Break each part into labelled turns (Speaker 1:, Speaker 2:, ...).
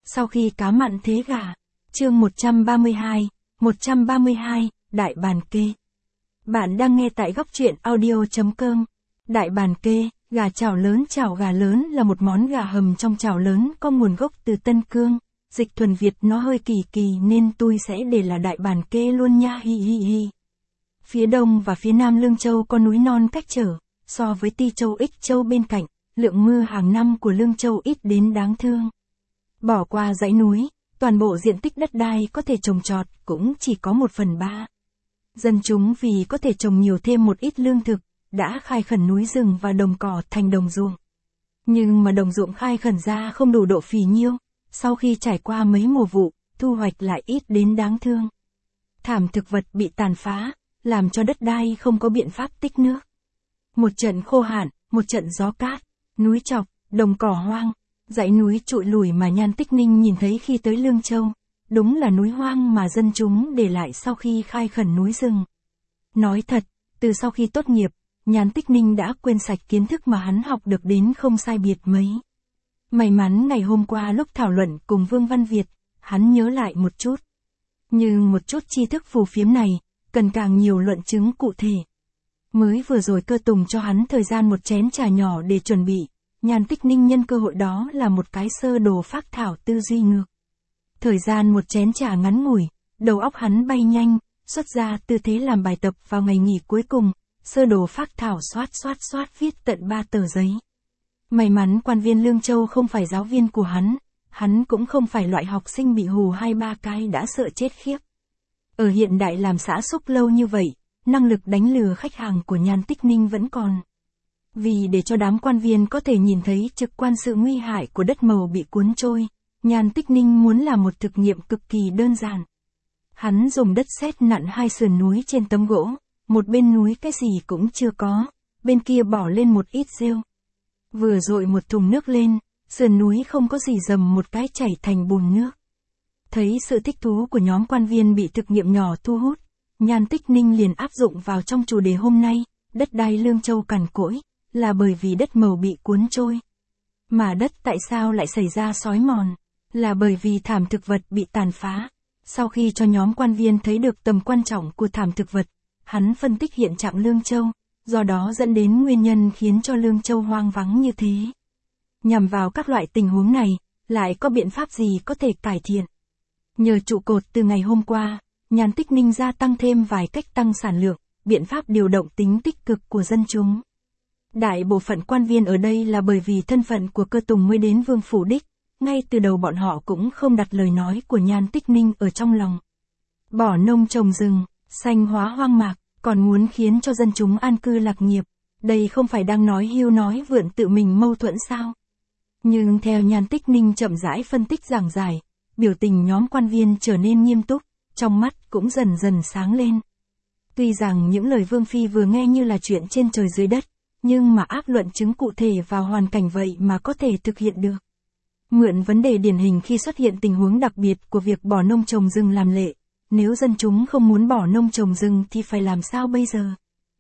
Speaker 1: Sau khi cá mặn thế gà. Chương 132, Đại bàn kê. Bạn đang nghe tại góc truyện audio.com. Đại bàn kê, gà chảo lớn. Chảo gà lớn là một món gà hầm trong chảo lớn có nguồn gốc từ Tân Cương. Dịch thuần Việt nó hơi kỳ nên tôi sẽ để là đại bàn kê luôn nha hi hi hi. Phía đông và phía nam Lương Châu có núi non cách trở, so với Ti Châu Ích Châu bên cạnh, lượng mưa hàng năm của Lương Châu ít đến đáng thương. Bỏ qua dãy núi, toàn bộ diện tích đất đai có thể trồng trọt cũng chỉ có 1/3. Dân chúng vì có thể trồng nhiều thêm một ít lương thực, đã khai khẩn núi rừng và đồng cỏ thành đồng ruộng. Nhưng mà đồng ruộng khai khẩn ra không đủ độ phì nhiêu, sau khi trải qua mấy mùa vụ, thu hoạch lại ít đến đáng thương. Thảm thực vật bị tàn phá, làm cho đất đai không có biện pháp tích nước. Một trận khô hạn, một trận gió cát, núi chọc, đồng cỏ hoang, dãy núi trụi lủi mà Nhan Tích Ninh nhìn thấy khi tới Lương Châu, đúng là núi hoang mà dân chúng để lại sau khi khai khẩn núi rừng. Nói thật, từ sau khi tốt nghiệp, Nhan Tích Ninh đã quên sạch kiến thức mà hắn học được đến không sai biệt mấy. May mắn ngày hôm qua lúc thảo luận cùng Vương Văn Việt, hắn nhớ lại một chút. Nhưng một chút tri thức phù phiếm này, cần càng nhiều luận chứng cụ thể. Mới vừa rồi Cơ Tùng cho hắn thời gian một chén trà nhỏ để chuẩn bị, Nhan Tích Ninh nhân cơ hội đó là một cái sơ đồ phác thảo tư duy ngược. Thời gian một chén trà ngắn ngủi, đầu óc hắn bay nhanh, xuất ra tư thế làm bài tập vào ngày nghỉ cuối cùng, sơ đồ phác thảo xoát viết tận 3 tờ giấy. May mắn quan viên Lương Châu không phải giáo viên của hắn cũng không phải loại học sinh bị hù 2-3 cái đã sợ chết khiếp. Ở hiện đại làm xã xúc lâu như vậy, năng lực đánh lừa khách hàng của Nhan Tích Ninh vẫn còn. Vì để cho đám quan viên có thể nhìn thấy trực quan sự nguy hại của đất màu bị cuốn trôi, Nhan Tích Ninh muốn làm một thực nghiệm cực kỳ đơn giản. Hắn dùng đất sét nặn 2 sườn núi trên tấm gỗ, một bên núi cái gì cũng chưa có, bên kia bỏ lên một ít rêu. Vừa dội một thùng nước lên, sườn núi không có gì dầm một cái chảy thành bùn nước. Thấy sự thích thú của nhóm quan viên bị thực nghiệm nhỏ thu hút, Nhan Tích Ninh liền áp dụng vào trong chủ đề hôm nay, đất đai Lương Châu cằn cỗi, là bởi vì đất màu bị cuốn trôi. Mà đất tại sao lại xảy ra xói mòn, là bởi vì thảm thực vật bị tàn phá. Sau khi cho nhóm quan viên thấy được tầm quan trọng của thảm thực vật, hắn phân tích hiện trạng Lương Châu, do đó dẫn đến nguyên nhân khiến cho Lương Châu hoang vắng như thế. Nhằm vào các loại tình huống này, lại có biện pháp gì có thể cải thiện? Nhờ trụ cột từ ngày hôm qua, Nhan Tích Ninh gia tăng thêm vài cách tăng sản lượng, biện pháp điều động tính tích cực của dân chúng. Đại bộ phận quan viên ở đây là bởi vì thân phận của Cơ Tùng mới đến Vương Phủ Đích, ngay từ đầu bọn họ cũng không đặt lời nói của Nhan Tích Ninh ở trong lòng. Bỏ nông trồng rừng, xanh hóa hoang mạc, còn muốn khiến cho dân chúng an cư lạc nghiệp, đây không phải đang nói hưu nói vượn tự mình mâu thuẫn sao? Nhưng theo Nhan Tích Ninh chậm rãi phân tích giảng giải, biểu tình nhóm quan viên trở nên nghiêm túc, trong mắt cũng dần dần sáng lên. Tuy rằng những lời Vương Phi vừa nghe như là chuyện trên trời dưới đất, nhưng mà áp luận chứng cụ thể vào hoàn cảnh vậy mà có thể thực hiện được. Mượn vấn đề điển hình khi xuất hiện tình huống đặc biệt của việc bỏ nông trồng rừng làm lệ, nếu dân chúng không muốn bỏ nông trồng rừng thì phải làm sao bây giờ?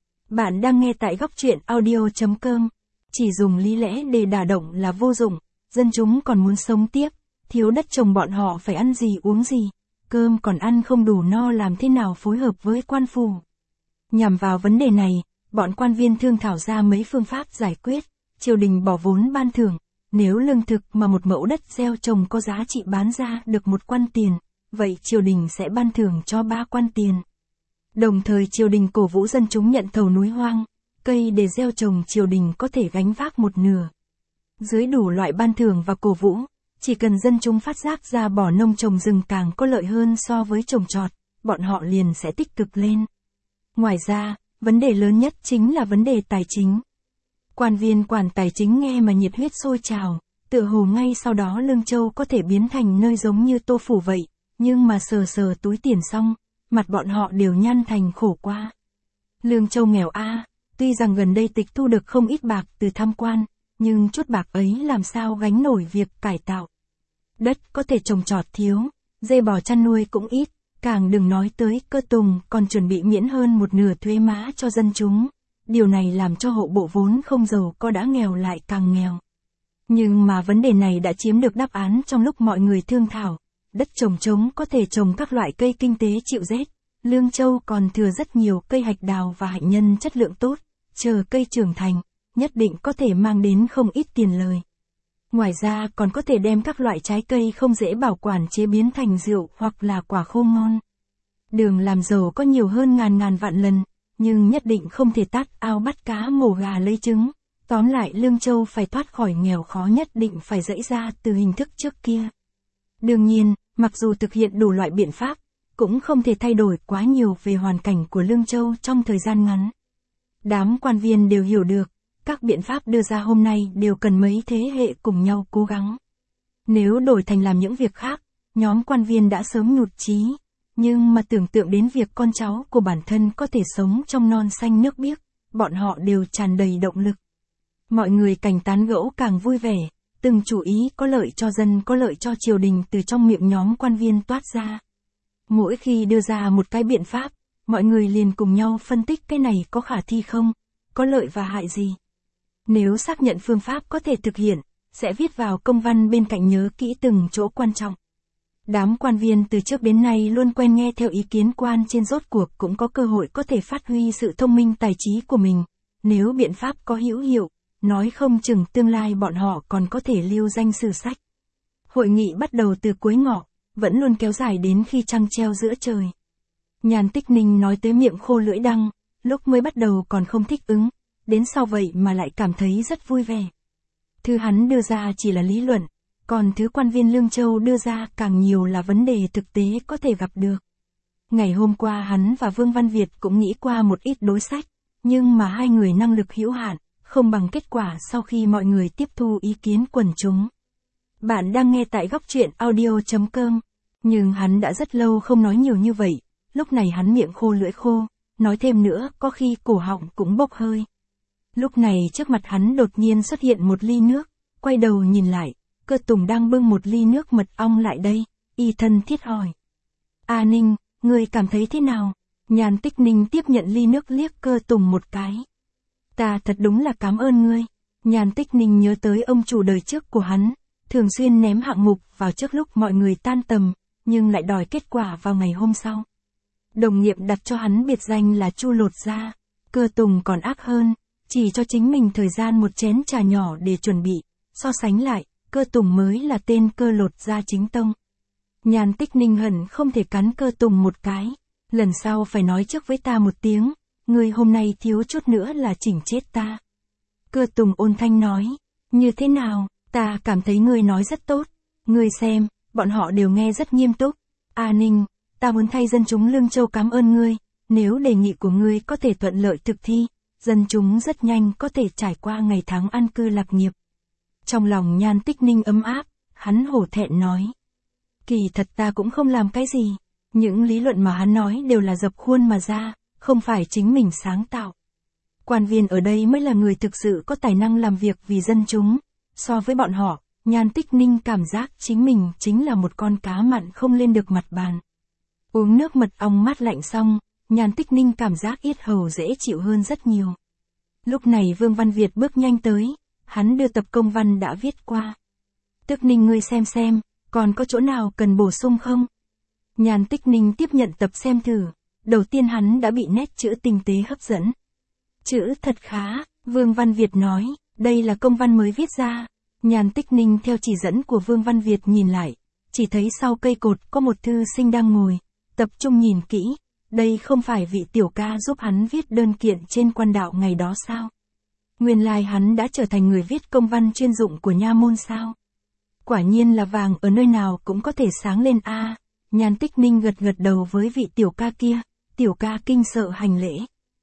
Speaker 1: Bạn đang nghe tại góc truyện audio.com. Chỉ dùng lý lẽ để đả động là vô dụng, dân chúng còn muốn sống tiếp, thiếu đất trồng bọn họ phải ăn gì uống gì, cơm còn ăn không đủ no làm thế nào phối hợp với quan phủ. Nhằm vào vấn đề này, bọn quan viên thương thảo ra mấy phương pháp giải quyết, triều đình bỏ vốn ban thưởng, nếu lương thực mà một mẫu đất gieo trồng có giá trị bán ra được 1 quan tiền, vậy triều đình sẽ ban thưởng cho 3 quan tiền. Đồng thời triều đình cổ vũ dân chúng nhận thầu núi hoang, cây để gieo trồng triều đình có thể gánh vác 1/2. Dưới đủ loại ban thưởng và cổ vũ, chỉ cần dân chúng phát giác ra bỏ nông trồng rừng càng có lợi hơn so với trồng trọt, bọn họ liền sẽ tích cực lên. Ngoài ra, vấn đề lớn nhất chính là vấn đề tài chính. Quan viên quản tài chính nghe mà nhiệt huyết sôi trào, tựa hồ ngay sau đó Lương Châu có thể biến thành nơi giống như Tô Phủ vậy, nhưng mà sờ túi tiền xong, mặt bọn họ đều nhăn thành khổ qua. Lương Châu nghèo a, tuy rằng gần đây tịch thu được không ít bạc từ tham quan, nhưng chút bạc ấy làm sao gánh nổi việc cải tạo. Đất có thể trồng trọt thiếu, dê bò chăn nuôi cũng ít, càng đừng nói tới Cơ Tùng còn chuẩn bị miễn hơn 1/2 thuế má cho dân chúng. Điều này làm cho hộ bộ vốn không giàu có đã nghèo lại càng nghèo. Nhưng mà vấn đề này đã chiếm được đáp án trong lúc mọi người thương thảo. Đất trồng trống có thể trồng các loại cây kinh tế chịu rét. Lương Châu còn thừa rất nhiều cây hạch đào và hạnh nhân chất lượng tốt. Chờ cây trưởng thành, nhất định có thể mang đến không ít tiền lời. Ngoài ra còn có thể đem các loại trái cây không dễ bảo quản chế biến thành rượu hoặc là quả khô ngon. Đường làm giàu có nhiều hơn ngàn vạn lần, nhưng nhất định không thể tát ao bắt cá mổ gà lấy trứng. Tóm lại Lương Châu phải thoát khỏi nghèo khó nhất định phải dẫy ra từ hình thức trước kia. Đương nhiên, mặc dù thực hiện đủ loại biện pháp, cũng không thể thay đổi quá nhiều về hoàn cảnh của Lương Châu trong thời gian ngắn. Đám quan viên đều hiểu được, các biện pháp đưa ra hôm nay đều cần mấy thế hệ cùng nhau cố gắng. Nếu đổi thành làm những việc khác, nhóm quan viên đã sớm nhụt chí, nhưng mà tưởng tượng đến việc con cháu của bản thân có thể sống trong non xanh nước biếc, bọn họ đều tràn đầy động lực. Mọi người càng tán gẫu càng vui vẻ, từng chủ ý có lợi cho dân có lợi cho triều đình từ trong miệng nhóm quan viên toát ra. Mỗi khi đưa ra một cái biện pháp, mọi người liền cùng nhau phân tích cái này có khả thi không, có lợi và hại gì. Nếu xác nhận phương pháp có thể thực hiện, sẽ viết vào công văn bên cạnh nhớ kỹ từng chỗ quan trọng. Đám quan viên từ trước đến nay luôn quen nghe theo ý kiến quan trên, rốt cuộc cũng có cơ hội có thể phát huy sự thông minh tài trí của mình. Nếu biện pháp có hữu hiệu, nói không chừng tương lai bọn họ còn có thể lưu danh sử sách. Hội nghị bắt đầu từ cuối ngọ, vẫn luôn kéo dài đến khi trăng treo giữa trời. Nhàn Tích Ninh nói tới miệng khô lưỡi đắng, lúc mới bắt đầu còn không thích ứng, đến sau vậy mà lại cảm thấy rất vui vẻ. Thứ hắn đưa ra chỉ là lý luận, còn thứ quan viên Lương Châu đưa ra càng nhiều là vấn đề thực tế có thể gặp được. Ngày hôm qua hắn và Vương Văn Việt cũng nghĩ qua một ít đối sách, nhưng mà hai người năng lực hữu hạn, không bằng kết quả sau khi mọi người tiếp thu ý kiến quần chúng. Bạn đang nghe tại góc truyện audio.com, nhưng hắn đã rất lâu không nói nhiều như vậy, lúc này hắn miệng khô lưỡi khô, nói thêm nữa có khi cổ họng cũng bốc hơi. Lúc này trước mặt hắn đột nhiên xuất hiện một ly nước, quay đầu nhìn lại, Cơ Tùng đang bưng một ly nước mật ong lại đây, y thân thiết hỏi. A Ninh, ngươi cảm thấy thế nào? Nhàn Tích Ninh tiếp nhận ly nước liếc Cơ Tùng một cái. Ta thật đúng là cảm ơn ngươi. Nhàn Tích Ninh nhớ tới ông chủ đời trước của hắn, thường xuyên ném hạng mục vào trước lúc mọi người tan tầm, nhưng lại đòi kết quả vào ngày hôm sau. Đồng nghiệp đặt cho hắn biệt danh là Chu Lột Da. Cơ Tùng còn ác hơn, chỉ cho chính mình thời gian một chén trà nhỏ để chuẩn bị, so sánh lại, Cơ Tùng mới là tên Cơ Lột Da chính tông. Nhàn Tích Ninh hận không thể cắn Cơ Tùng một cái, lần sau phải nói trước với ta một tiếng, ngươi hôm nay thiếu chút nữa là chỉnh chết ta. Cơ Tùng ôn thanh nói, như thế nào, ta cảm thấy ngươi nói rất tốt, ngươi xem, bọn họ đều nghe rất nghiêm túc. A Ninh, ta muốn thay dân chúng Lương Châu cảm ơn ngươi, nếu đề nghị của ngươi có thể thuận lợi thực thi, dân chúng rất nhanh có thể trải qua ngày tháng an cư lạc nghiệp. Trong lòng Nhan Tích Ninh ấm áp, hắn hổ thẹn nói. Kỳ thật ta cũng không làm cái gì, những lý luận mà hắn nói đều là dập khuôn mà ra, không phải chính mình sáng tạo. Quan viên ở đây mới là người thực sự có tài năng làm việc vì dân chúng, so với bọn họ, Nhan Tích Ninh cảm giác chính mình chính là một con cá mặn không lên được mặt bàn. Uống nước mật ong mát lạnh xong, Nhan Tích Ninh cảm giác yết hầu dễ chịu hơn rất nhiều. Lúc này Vương Văn Việt bước nhanh tới, hắn đưa tập công văn đã viết qua. Tức Ninh ngươi xem, còn có chỗ nào cần bổ sung không? Nhan Tích Ninh tiếp nhận tập xem thử, đầu tiên hắn đã bị nét chữ tinh tế hấp dẫn. Chữ thật khá, Vương Văn Việt nói, đây là công văn mới viết ra. Nhan Tích Ninh theo chỉ dẫn của Vương Văn Việt nhìn lại, chỉ thấy sau cây cột có một thư sinh đang ngồi, tập trung nhìn kỹ, đây không phải vị tiểu ca giúp hắn viết đơn kiện trên quan đạo ngày đó sao? Nguyên lai hắn đã trở thành người viết công văn chuyên dụng của nha môn sao? Quả nhiên là vàng ở nơi nào cũng có thể sáng lên a. Nhan Tích Ninh gật đầu với vị tiểu ca kia, tiểu ca kinh sợ hành lễ.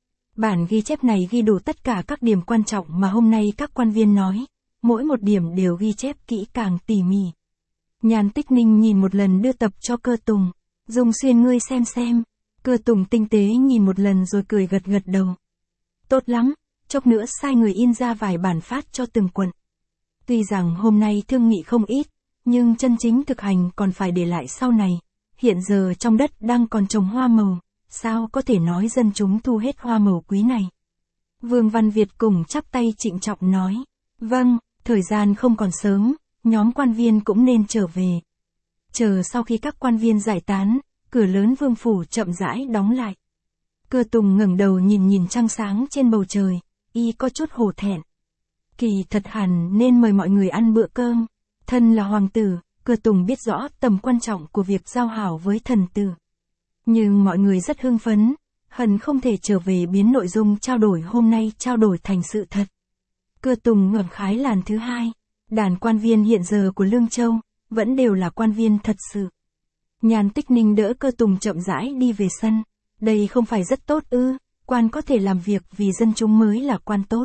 Speaker 1: Bản ghi chép này ghi đủ tất cả các điểm quan trọng mà hôm nay các quan viên nói, mỗi một điểm đều ghi chép kỹ càng tỉ mỉ. Nhan Tích Ninh nhìn một lần đưa tập cho Cơ Tùng, Dung Xuyên ngươi xem. Cơ Tùng tinh tế nhìn một lần rồi cười gật đầu. Tốt lắm, chốc nữa sai người in ra vài bản phát cho từng quận. Tuy rằng hôm nay thương nghị không ít, nhưng chân chính thực hành còn phải để lại sau này. Hiện giờ trong đất đang còn trồng hoa màu, sao có thể nói dân chúng thu hết hoa màu quý này. Vương Văn Việt cùng chắp tay trịnh trọng nói, vâng, Thời gian không còn sớm, nhóm quan viên cũng nên trở về. Chờ sau khi các quan viên giải tán, cửa lớn vương phủ chậm rãi đóng lại. Cơ Tùng ngẩng đầu nhìn trăng sáng trên bầu trời, y có chút hổ thẹn. Kỳ thật hẳn nên mời mọi người ăn bữa cơm. Thân là hoàng tử, Cơ Tùng biết rõ tầm quan trọng của việc giao hảo với thần tử. Nhưng mọi người rất hưng phấn, hẳn không thể trở về biến nội dung trao đổi hôm nay trao đổi thành sự thật. Cơ Tùng ngầm khái làn thứ hai, đàn quan viên hiện giờ của Lương Châu, vẫn đều là quan viên thật sự. Nhan Tích Ninh đỡ Cơ Tùng chậm rãi đi về sân. Đây không phải rất tốt ư, quan có thể làm việc vì dân chúng mới là quan tốt.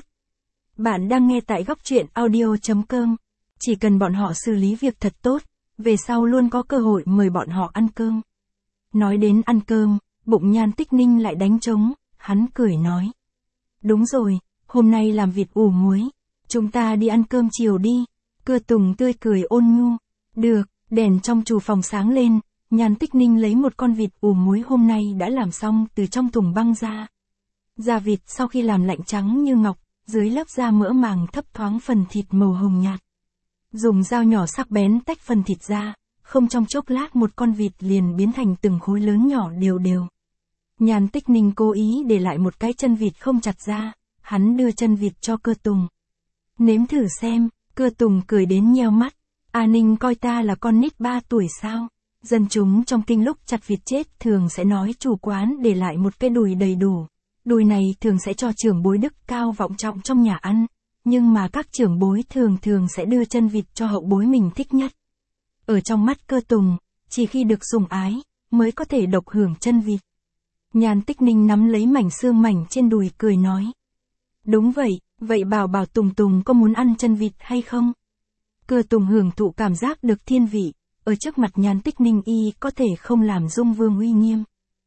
Speaker 1: Bạn đang nghe tại góc truyện audio.com. Chỉ cần bọn họ xử lý việc thật tốt, về sau luôn có cơ hội mời bọn họ ăn cơm. Nói đến ăn cơm, bụng Nhan Tích Ninh lại đánh trống, hắn cười nói. Đúng rồi, hôm nay làm vịt ủ muối, chúng ta đi ăn cơm chiều đi. Cơ Tùng tươi cười ôn nhu. Được, đèn trong trù phòng sáng lên, Nhan Tích Ninh lấy một con vịt ủ muối hôm nay đã làm xong từ trong thùng băng ra. Da vịt sau khi làm lạnh trắng như ngọc, dưới lớp da mỡ màng thấp thoáng phần thịt màu hồng nhạt. Dùng dao nhỏ sắc bén tách phần thịt ra, không trong chốc lát một con vịt liền biến thành từng khối lớn nhỏ đều đều. Nhan Tích Ninh cố ý để lại một cái chân vịt không chặt ra, hắn đưa chân vịt cho Cơ Tùng. Nếm thử xem, Cơ Tùng cười đến nheo mắt. A Ninh coi ta là con nít 3 tuổi sao? Dân chúng trong kinh lúc chặt vịt chết thường sẽ nói chủ quán để lại một cái đùi đầy đủ. Đùi này thường sẽ cho trưởng bối đức cao vọng trọng trong nhà ăn, nhưng mà các trưởng bối thường sẽ đưa chân vịt cho hậu bối mình thích nhất. Ở trong mắt Cơ Tùng, chỉ khi được sủng ái, mới có thể độc hưởng chân vịt. Nhan Tích Ninh nắm lấy mảnh xương mảnh trên đùi cười nói. Đúng vậy, vậy bảo Tùng có muốn ăn chân vịt hay không? Cơ Tùng hưởng thụ cảm giác được thiên vị, ở trước mặt Nhan Tích Ninh y có thể không làm dung vương uy nghiêm.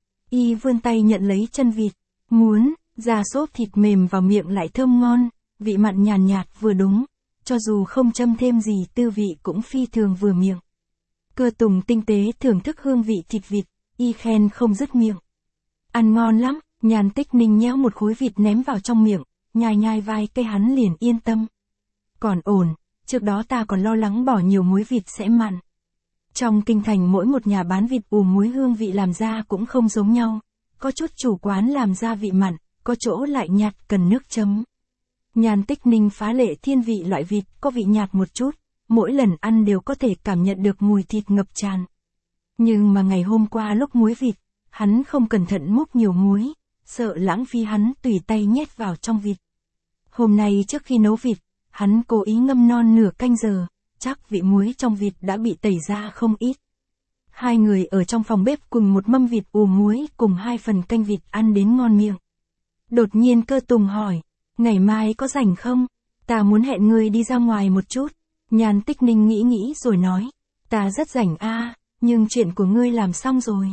Speaker 1: Y vươn tay nhận lấy chân vịt, muốn, da xốp thịt mềm vào miệng lại thơm ngon, vị mặn nhàn nhạt vừa đúng, cho dù không châm thêm gì tư vị cũng phi thường vừa miệng. Cơ Tùng tinh tế thưởng thức hương vị thịt vịt, y khen không dứt miệng. Ăn ngon lắm, Nhan Tích Ninh nhéo một khối vịt ném vào trong miệng, nhai vài cây hắn liền yên tâm. Còn ổn, trước đó ta còn lo lắng bỏ nhiều muối vịt sẽ mặn. Trong kinh thành mỗi một nhà bán vịt ủ muối hương vị làm ra cũng không giống nhau, có chút chủ quán làm ra vị mặn, có chỗ lại nhạt cần nước chấm. Nhan Tích Ninh phá lệ thiên vị loại vịt có vị nhạt một chút, mỗi lần ăn đều có thể cảm nhận được mùi thịt ngập tràn. Nhưng mà ngày hôm qua lúc muối vịt, hắn không cẩn thận múc nhiều muối, sợ lãng phí hắn tùy tay nhét vào trong vịt. Hôm nay trước khi nấu vịt, hắn cố ý ngâm non nửa canh giờ, chắc vị muối trong vịt đã bị tẩy ra không ít. Hai người ở trong phòng bếp cùng một mâm vịt ủ muối cùng 2 phần canh vịt ăn đến ngon miệng. Đột nhiên Cơ Tùng hỏi, ngày mai có rảnh không? Ta muốn hẹn ngươi đi ra ngoài một chút. Nhan Tích Ninh nghĩ rồi nói, ta rất rảnh nhưng chuyện của ngươi làm xong rồi.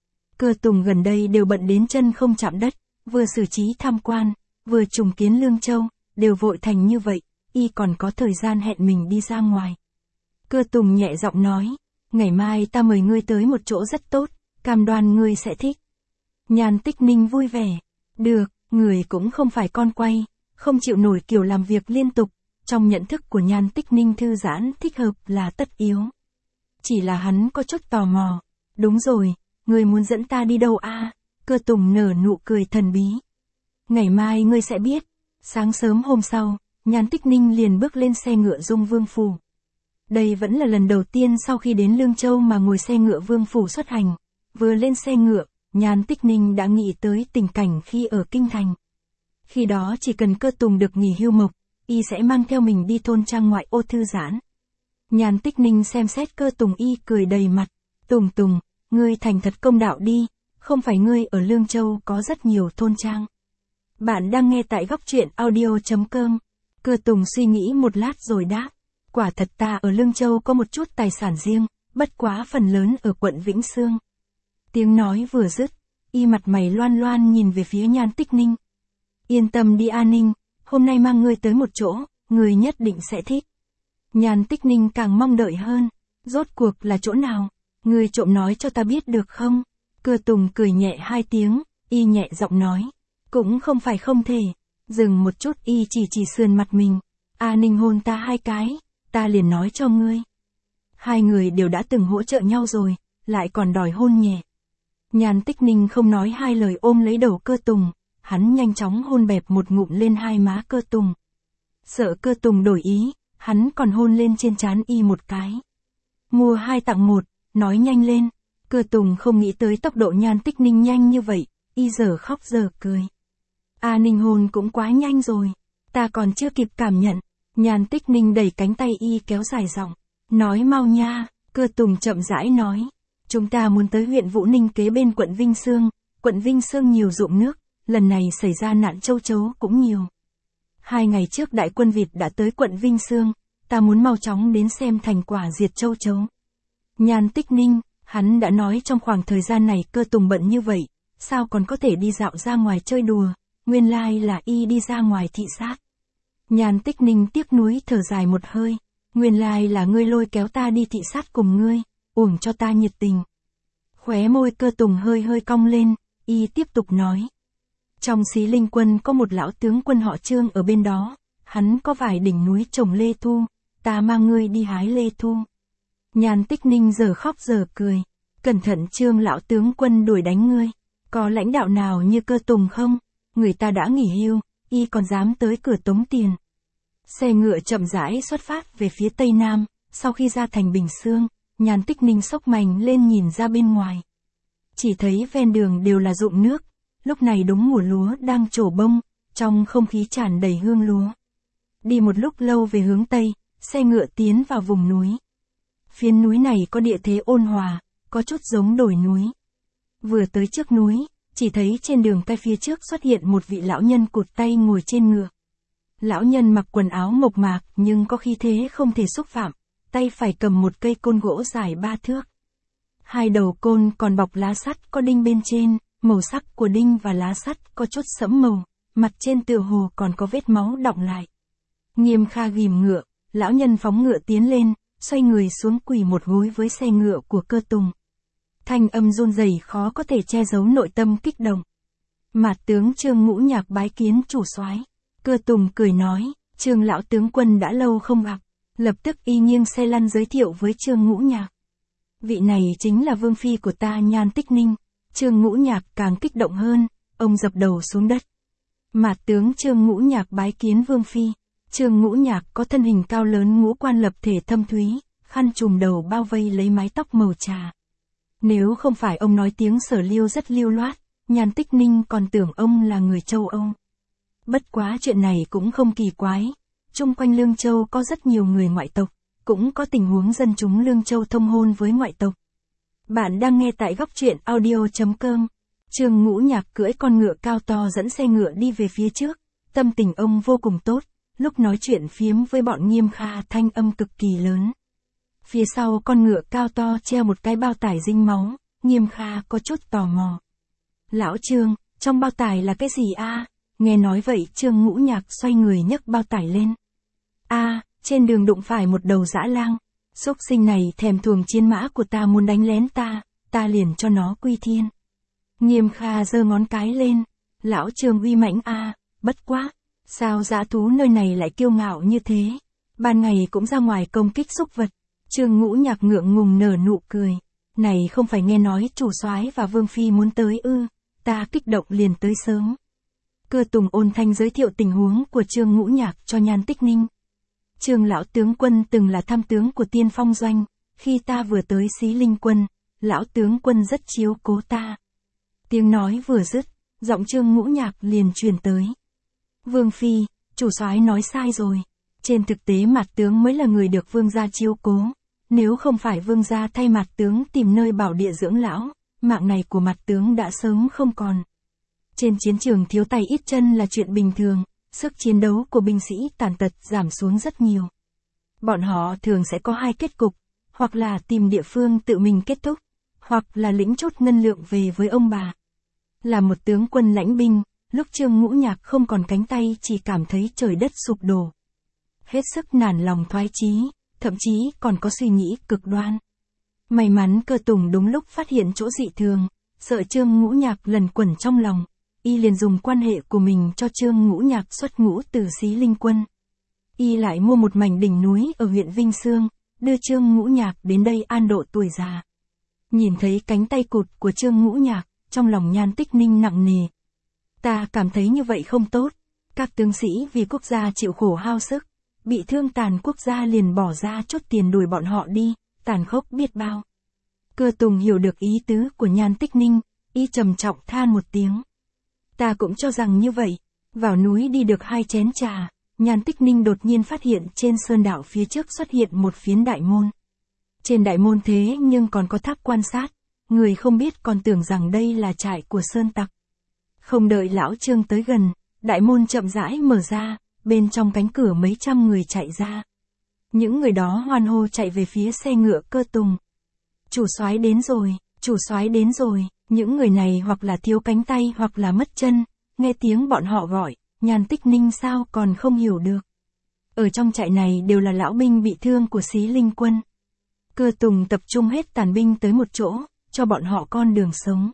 Speaker 1: Cơ Tùng gần đây đều bận đến chân không chạm đất, vừa xử trí tham quan, vừa trùng kiến Lương Châu, đều vội thành như vậy, y còn có thời gian hẹn mình đi ra ngoài. Cơ Tùng nhẹ giọng nói, ngày mai ta mời ngươi tới một chỗ rất tốt, cam đoan ngươi sẽ thích. Nhan Tích Ninh vui vẻ, được, người cũng không phải con quay, không chịu nổi kiểu làm việc liên tục, trong nhận thức của Nhan Tích Ninh thư giãn thích hợp là tất yếu. Chỉ là hắn có chút tò mò, đúng rồi, ngươi muốn dẫn ta đi đâu Cơ Tùng nở nụ cười thần bí. Ngày mai ngươi sẽ biết. Sáng sớm hôm sau, Nhan Tích Ninh liền bước lên xe ngựa Dung Vương Phủ. Đây vẫn là lần đầu tiên sau khi đến Lương Châu mà ngồi xe ngựa Vương Phủ xuất hành. Vừa lên xe ngựa, Nhan Tích Ninh đã nghĩ tới tình cảnh khi ở Kinh Thành. Khi đó chỉ cần Cơ Tùng được nghỉ hưu mộc, y sẽ mang theo mình đi thôn trang ngoại ô thư giãn. Nhan Tích Ninh xem xét Cơ Tùng y cười đầy mặt. Tùng, ngươi thành thật công đạo đi, không phải ngươi ở Lương Châu có rất nhiều thôn trang. Bạn đang nghe tại góc truyện audio.com. Cơ Tùng suy nghĩ một lát rồi đáp. Quả thật ta ở Lương Châu có một chút tài sản riêng, bất quá phần lớn ở quận Vĩnh Xương. Tiếng nói vừa dứt, y mặt mày loan nhìn về phía Nhan Tích Ninh. Yên tâm đi Ninh, hôm nay mang ngươi tới một chỗ, ngươi nhất định sẽ thích. Nhan Tích Ninh càng mong đợi hơn. Rốt cuộc là chỗ nào? Ngươi trộm nói cho ta biết được không? Cơ Tùng cười nhẹ 2 tiếng, y nhẹ giọng nói. Cũng không phải không thể. Dừng một chút y chỉ sườn mặt mình. A Ninh hôn ta 2 cái, ta liền nói cho ngươi. 2 người đều đã từng hỗ trợ nhau rồi, lại còn đòi hôn nhẹ. Nhan Tích Ninh không nói 2 lời ôm lấy đầu Cơ Tùng, hắn nhanh chóng hôn bẹp một ngụm lên 2 má Cơ Tùng. Sợ Cơ Tùng đổi ý, hắn còn hôn lên trên trán y một cái. Mua 2 tặng 1, nói nhanh lên. Cơ Tùng không nghĩ tới tốc độ Nhan Tích Ninh nhanh như vậy, y giờ khóc giờ cười. A Ninh hôn cũng quá nhanh rồi, ta còn chưa kịp cảm nhận. Nhan Tích Ninh đẩy cánh tay y kéo dài giọng, nói mau nha. Cơ Tùng chậm rãi nói, chúng ta muốn tới huyện Vũ Ninh kế bên quận Vinh Xương, quận Vinh Xương nhiều ruộng nước, lần này xảy ra nạn châu chấu cũng nhiều. 2 ngày trước đại quân Việt đã tới quận Vinh Xương, ta muốn mau chóng đến xem thành quả diệt châu chấu. Nhan Tích Ninh, hắn đã nói trong khoảng thời gian này Cơ Tùng bận như vậy, sao còn có thể đi dạo ra ngoài chơi đùa, nguyên lai là y đi ra ngoài thị sát. Nhan Tích Ninh tiếc nuối thở dài một hơi, nguyên lai là ngươi lôi kéo ta đi thị sát cùng ngươi, uổng cho ta nhiệt tình. Khóe môi Cơ Tùng hơi hơi cong lên, y tiếp tục nói. Trong Xí Linh Quân có một lão tướng quân họ Trương ở bên đó, hắn có vài đỉnh núi trồng lê thu, ta mang ngươi đi hái lê thu. Nhan Tích Ninh giờ khóc giờ cười, cẩn thận Trương lão tướng quân đuổi đánh ngươi, có lãnh đạo nào như Cơ Tùng không, người ta đã nghỉ hưu, y còn dám tới cửa tống tiền. Xe ngựa chậm rãi xuất phát về phía tây nam, sau khi ra thành Bình Xương, Nhan Tích Ninh xốc mành lên nhìn ra bên ngoài. Chỉ thấy ven đường đều là ruộng nước, lúc này đúng mùa lúa đang trổ bông, trong không khí tràn đầy hương lúa. Đi một lúc lâu về hướng tây, xe ngựa tiến vào vùng núi. Phiến núi này có địa thế ôn hòa, có chút giống đồi núi. Vừa tới trước núi, chỉ thấy trên đường cái phía trước xuất hiện một vị lão nhân cụt tay ngồi trên ngựa. Lão nhân mặc quần áo mộc mạc nhưng có khí thế không thể xúc phạm, tay phải cầm một cây côn gỗ dài 3 thước. 2 đầu côn còn bọc lá sắt có đinh bên trên, màu sắc của đinh và lá sắt có chút sẫm màu, mặt trên tựa hồ còn có vết máu đọng lại. Nghiêm Kha ghìm ngựa, lão nhân phóng ngựa tiến lên, xoay người xuống quỳ một gối với xe ngựa của Cơ Tùng. Thanh âm run rẩy khó có thể che giấu nội tâm kích động. Mạt tướng Trương Ngũ Nhạc bái kiến chủ soái. Cơ Tùng cười nói, Trương lão tướng quân đã lâu không gặp, lập tức y nghiêng xe lăn giới thiệu với Trương Ngũ Nhạc. Vị này chính là vương phi của ta Nhan Tích Ninh. Trương Ngũ Nhạc càng kích động hơn, ông dập đầu xuống đất. Mạt tướng Trương Ngũ Nhạc bái kiến vương phi. Trương Ngũ Nhạc có thân hình cao lớn, ngũ quan lập thể thâm thúy, khăn trùm đầu bao vây lấy mái tóc màu trà. Nếu không phải ông nói tiếng Sở Liêu rất lưu loát, Nhan Tích Ninh còn tưởng ông là người châu Âu. Bất quá chuyện này cũng không kỳ quái, chung quanh Lương Châu có rất nhiều người ngoại tộc, cũng có tình huống dân chúng Lương Châu thông hôn với ngoại tộc. Bạn đang nghe tại góc truyện audio.com. Trương Ngũ Nhạc cưỡi con ngựa cao to dẫn xe ngựa đi về phía trước, tâm tình ông vô cùng tốt, lúc nói chuyện phiếm với bọn Nghiêm Kha thanh âm cực kỳ lớn. Phía sau con ngựa cao to treo một cái bao tải dính máu, Nghiêm Kha có chút tò mò. Lão Trương, trong bao tải là cái gì a? Nghe nói vậy Trương Ngũ Nhạc xoay người nhấc bao tải lên. Trên đường đụng phải một đầu dã lang. Xúc sinh này thèm thuồng chiến mã của ta muốn đánh lén ta liền cho nó quy thiên. Nghiêm Kha giơ ngón cái lên. Lão Trương uy mãnh bất quá. Sao dã thú nơi này lại kiêu ngạo như thế? Ban ngày cũng ra ngoài công kích súc vật. Trương Ngũ Nhạc ngượng ngùng nở nụ cười. Này không phải nghe nói chủ soái và vương phi muốn tới ư? Ta kích động liền tới sớm. Cơ Tùng ôn thanh giới thiệu tình huống của Trương Ngũ Nhạc cho Nhan Tích Ninh. Trương lão tướng quân từng là tham tướng của Tiên Phong doanh, khi ta vừa tới Xí Linh Quân, lão tướng quân rất chiếu cố ta. Tiếng nói vừa dứt, giọng Trương Ngũ Nhạc liền truyền tới. Vương phi, chủ soái nói sai rồi. Trên thực tế Mạt tướng mới là người được vương gia chiếu cố. Nếu không phải vương gia thay Mạt tướng tìm nơi bảo địa dưỡng lão, mạng này của Mạt tướng đã sớm không còn. Trên chiến trường thiếu tay ít chân là chuyện bình thường, sức chiến đấu của binh sĩ tàn tật giảm xuống rất nhiều. Bọn họ thường sẽ có 2 kết cục, hoặc là tìm địa phương tự mình kết thúc, hoặc là lĩnh chốt ngân lượng về với ông bà. Là một tướng quân lãnh binh, lúc Trương Ngũ Nhạc không còn cánh tay chỉ cảm thấy trời đất sụp đổ. Hết sức nản lòng thoái chí, thậm chí còn có suy nghĩ cực đoan. May mắn Cơ Tùng đúng lúc phát hiện chỗ dị thường, sợ Trương Ngũ Nhạc lần quẩn trong lòng, y liền dùng quan hệ của mình cho Trương Ngũ Nhạc xuất ngũ từ Xí Linh Quân. y lại mua một mảnh đỉnh núi ở huyện Vinh Xương, đưa Trương Ngũ Nhạc đến đây an độ tuổi già. Nhìn thấy cánh tay cụt của Trương Ngũ Nhạc, trong lòng Nhan Tích Ninh nặng nề. Ta cảm thấy như vậy không tốt, các tướng sĩ vì quốc gia chịu khổ hao sức, bị thương tàn quốc gia liền bỏ ra chốt tiền đuổi bọn họ đi, tàn khốc biết bao. Cơ Tùng hiểu được ý tứ của Nhan Tích Ninh, y trầm trọng than một tiếng. Ta cũng cho rằng như vậy, vào núi đi được 2 chén trà, Nhan Tích Ninh đột nhiên phát hiện trên sơn đạo phía trước xuất hiện một phiến đại môn. Trên đại môn thế nhưng còn có tháp quan sát, người không biết còn tưởng rằng đây là trại của sơn tặc. Không đợi lão Trương tới gần, đại môn chậm rãi mở ra, bên trong cánh cửa mấy trăm người chạy ra. Những người đó hoan hô chạy về phía xe ngựa Cơ Tùng. Chủ soái đến rồi, chủ soái đến rồi, những người này hoặc là thiếu cánh tay hoặc là mất chân, nghe tiếng bọn họ gọi, Nhan Tích Ninh sao còn không hiểu được. Ở trong trại này đều là lão binh bị thương của Xí Linh Quân. Cơ Tùng tập trung hết tàn binh tới một chỗ, cho bọn họ con đường sống.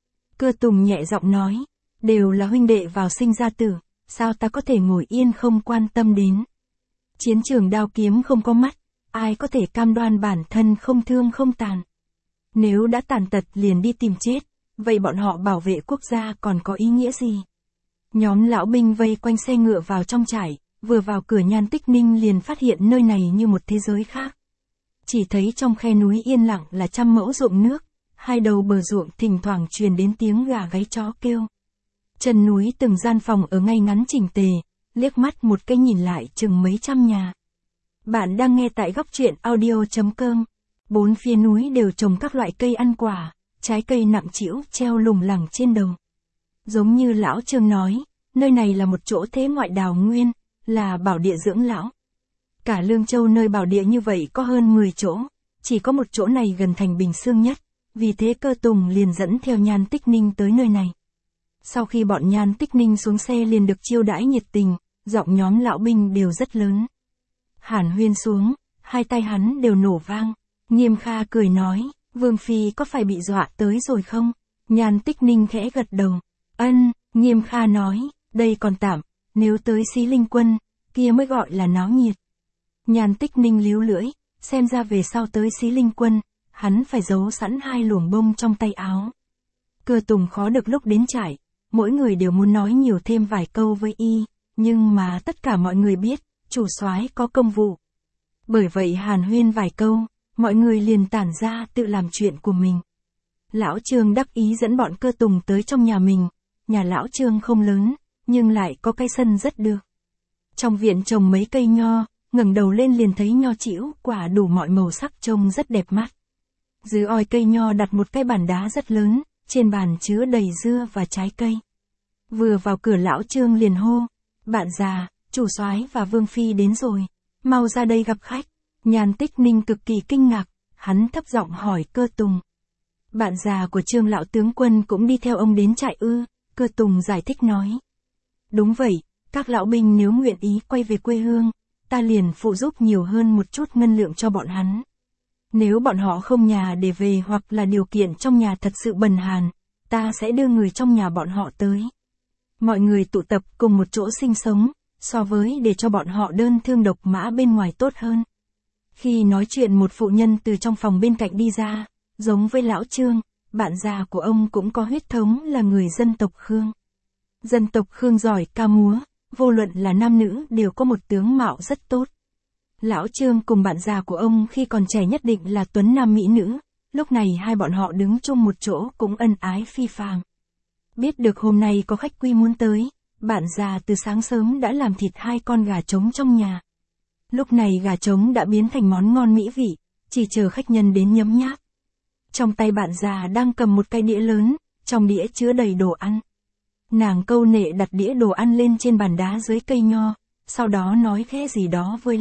Speaker 1: Cơ Tùng nhẹ giọng nói, đều là huynh đệ vào sinh ra tử, sao ta có thể ngồi yên không quan tâm đến. Chiến trường đao kiếm không có mắt, ai có thể cam đoan bản thân không thương không tàn. Nếu đã tàn tật liền đi tìm chết, vậy bọn họ bảo vệ quốc gia còn có ý nghĩa gì? Nhóm lão binh vây quanh xe ngựa vào trong trại, vừa vào cửa Nhan Tích Ninh liền phát hiện nơi này như một thế giới khác. Chỉ thấy trong khe núi yên lặng là trăm mẫu ruộng nước, hai đầu bờ ruộng thỉnh thoảng truyền đến tiếng gà gáy chó kêu. Chân núi từng gian phòng ở ngay ngắn chỉnh tề, liếc mắt một cái nhìn lại chừng mấy trăm nhà. Bạn đang nghe tại góc truyện audio.com. Bốn phía núi đều trồng các loại cây ăn quả, trái cây nặng trĩu treo lủng lẳng trên đầu. Giống như lão Trương nói, nơi này là một chỗ thế ngoại đào nguyên, là bảo địa dưỡng lão. Cả Lương Châu nơi bảo địa như vậy có hơn 10 chỗ, chỉ có một chỗ này gần thành Bình Xương nhất, vì thế Cơ Tùng liền dẫn theo Nhan Tích Ninh tới nơi này. Sau khi bọn Nhan Tích Ninh xuống xe liền được chiêu đãi nhiệt tình, giọng nhóm lão binh đều rất lớn. Hàn Huyên xuống, hai tay hắn đều nổ vang. Nghiêm Kha cười nói, Vương Phi có phải bị dọa tới rồi không? Nhan Tích Ninh khẽ gật đầu. Ân, Nghiêm Kha nói, đây còn tạm, nếu tới Xí Linh Quân, kia mới gọi là náo nhiệt. Nhan Tích Ninh líu lưỡi, xem ra về sau tới Xí Linh Quân, hắn phải giấu sẵn 2 luồng bông trong tay áo. Cơ Tùng khó được lúc đến trại, mỗi người đều muốn nói nhiều thêm vài câu với y, nhưng mà tất cả mọi người biết, chủ soái có công vụ. Bởi vậy hàn huyên vài câu, mọi người liền tản ra tự làm chuyện của mình. Lão Trương đắc ý dẫn bọn Cơ Tùng tới trong nhà mình, nhà lão Trương không lớn, nhưng lại có cái sân rất được. Trong viện trồng mấy cây nho, ngẩng đầu lên liền thấy nho chĩu, quả đủ mọi màu sắc trông rất đẹp mắt. Dưới oi cây nho đặt một cái bàn đá rất lớn, trên bàn chứa đầy dưa và trái cây. Vừa vào cửa lão Trương liền hô, bạn già, chủ soái và Vương Phi đến rồi, mau ra đây gặp khách. Nhan Tích Ninh cực kỳ kinh ngạc, hắn thấp giọng hỏi Cơ Tùng. Bạn già của Trương lão tướng quân cũng đi theo ông đến trại ư? Cơ Tùng giải thích nói. Đúng vậy, các lão binh nếu nguyện ý quay về quê hương, ta liền phụ giúp nhiều hơn một chút ngân lượng cho bọn hắn. Nếu bọn họ không nhà để về hoặc là điều kiện trong nhà thật sự bần hàn, ta sẽ đưa người trong nhà bọn họ tới. Mọi người tụ tập cùng một chỗ sinh sống, so với để cho bọn họ đơn thương độc mã bên ngoài tốt hơn. Khi nói chuyện một phụ nhân từ trong phòng bên cạnh đi ra, giống với lão Trương, bạn già của ông cũng có huyết thống là người dân tộc Khương. Dân tộc Khương giỏi ca múa, vô luận là nam nữ đều có một tướng mạo rất tốt. Lão Trương cùng bạn già của ông khi còn trẻ nhất định là tuấn nam mỹ nữ, lúc này hai bọn họ đứng chung một chỗ cũng ân ái phi phàm. Biết được hôm nay có khách quý muốn tới, bạn già từ sáng sớm đã làm thịt 2 con gà trống trong nhà. Lúc này gà trống đã biến thành món ngon mỹ vị, chỉ chờ khách nhân đến nhấm nháp. Trong tay bạn già đang cầm một cái đĩa lớn, trong đĩa chứa đầy đồ ăn. Nàng câu nệ đặt đĩa đồ ăn lên trên bàn đá dưới cây nho, sau đó nói khẽ gì đó với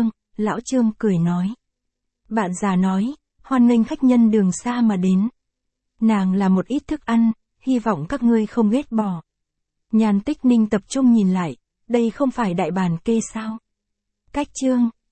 Speaker 1: lão Trương cười nói. Bạn già nói, hoan nghênh khách nhân đường xa mà đến. Nàng làm một ít thức ăn, hy vọng các ngươi không ghét bỏ. Nhan Tích Ninh tập trung nhìn lại, đây không phải đại bàn kê sao? Cách Trương,